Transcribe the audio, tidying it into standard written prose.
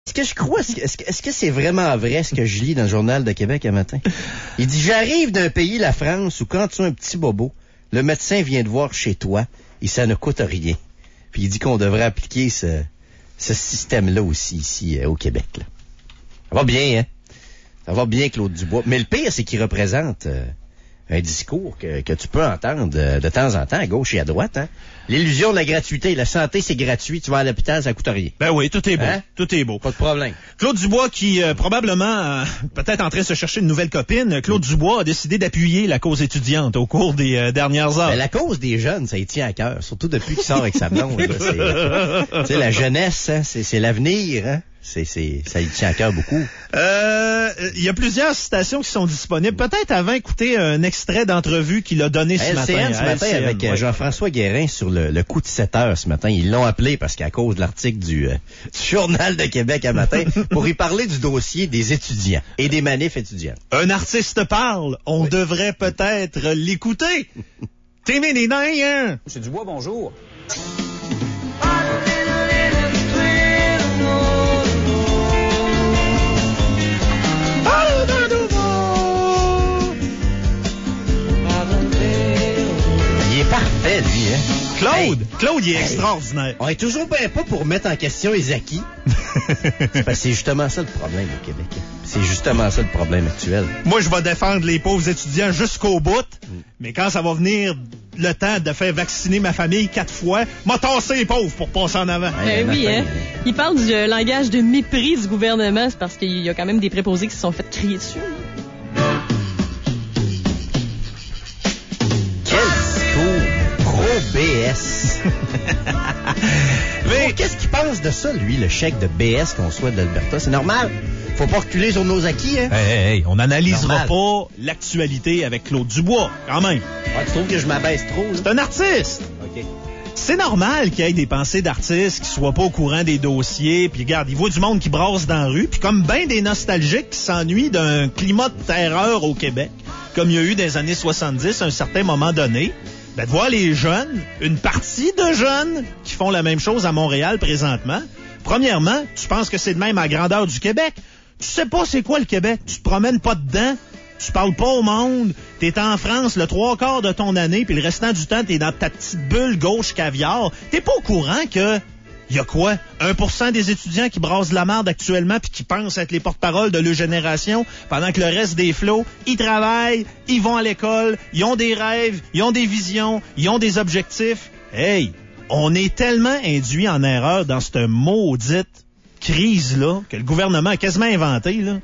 Est-ce que je crois, est-ce que c'est vraiment vrai ce que je lis dans le Journal de Québec un matin? Il dit, j'arrive d'un pays, la France, où quand tu as un petit bobo, le médecin vient te voir chez toi et ça ne coûte rien. Puis il dit qu'on devrait appliquer ce système-là aussi ici au Québec. Là. Ça va bien, hein? Ça va bien, Claude Dubois. Mais le pire, c'est qu'il représente un discours que tu peux entendre de temps en temps, à gauche et à droite. Hein? L'illusion de la gratuité. La santé, c'est gratuit. Tu vas à l'hôpital, ça coûte rien. Ben oui, tout est beau. Hein? Tout est beau. Pas de problème. Claude Dubois qui, probablement, peut-être en train de se chercher une nouvelle copine, Claude Dubois a décidé d'appuyer la cause étudiante au cours des dernières heures. Ben, la cause des jeunes, ça y tient à cœur. Surtout depuis qu'il sort avec sa blonde. Tu sais, la jeunesse, hein, c'est l'avenir. Hein? Ça y tient à cœur beaucoup. Il y a plusieurs citations qui sont disponibles. Peut-être avant, écouter un extrait d'entrevue qu'il a donné ce matin. Ce matin avec Jean-François Guérin sur le coup de 7 heures ce matin. Ils l'ont appelé parce qu'à cause de l'article du Journal de Québec un matin pour y parler du dossier des étudiants et des manifs étudiants. Un artiste parle. On devrait peut-être l'écouter. T'es hein? Monsieur Dubois, bonjour. Parfait, lui, hein? Claude, il est extraordinaire. On est toujours bien pas pour mettre en question les acquis. C'est justement ça le problème au Québec. C'est justement ça le problème actuel. Moi, je vais défendre les pauvres étudiants jusqu'au bout, mais quand ça va venir le temps de faire vacciner ma famille 4 fois, m'a tassé les pauvres pour passer en avant. Oui, hein? Il parle du langage de mépris du gouvernement, c'est parce qu'il y a quand même des préposés qui se sont fait crier dessus. BS. Mais qu'est-ce qu'il pense de ça, lui, le chèque de BS qu'on souhaite d'Alberta? C'est normal. Faut pas reculer sur nos acquis, hein? Hey, on n'analysera pas l'actualité avec Claude Dubois, quand même. Ah, tu trouves que je m'abaisse trop? Là? C'est un artiste. OK. C'est normal qu'il y ait des pensées d'artistes qui soient pas au courant des dossiers, puis regarde, il voit du monde qui brasse dans la rue, puis comme ben des nostalgiques qui s'ennuient d'un climat de terreur au Québec, comme il y a eu dans les années 70 à un certain moment donné, ben, de voir les jeunes, une partie de jeunes qui font la même chose à Montréal présentement. Premièrement, tu penses que c'est de même à la grandeur du Québec. Tu sais pas c'est quoi le Québec. Tu te promènes pas dedans. Tu parles pas au monde. T'es en France le 3/4 de ton année, puis le restant du temps, t'es dans ta petite bulle gauche caviar. T'es pas au courant que... Il y a quoi? 1% des étudiants qui brassent de la merde actuellement puis qui pensent être les porte-paroles de leur génération pendant que le reste des flots, ils travaillent, ils vont à l'école, ils ont des rêves, ils ont des visions, ils ont des objectifs. Hey, on est tellement induit en erreur dans cette maudite crise-là que le gouvernement a quasiment inventé, là.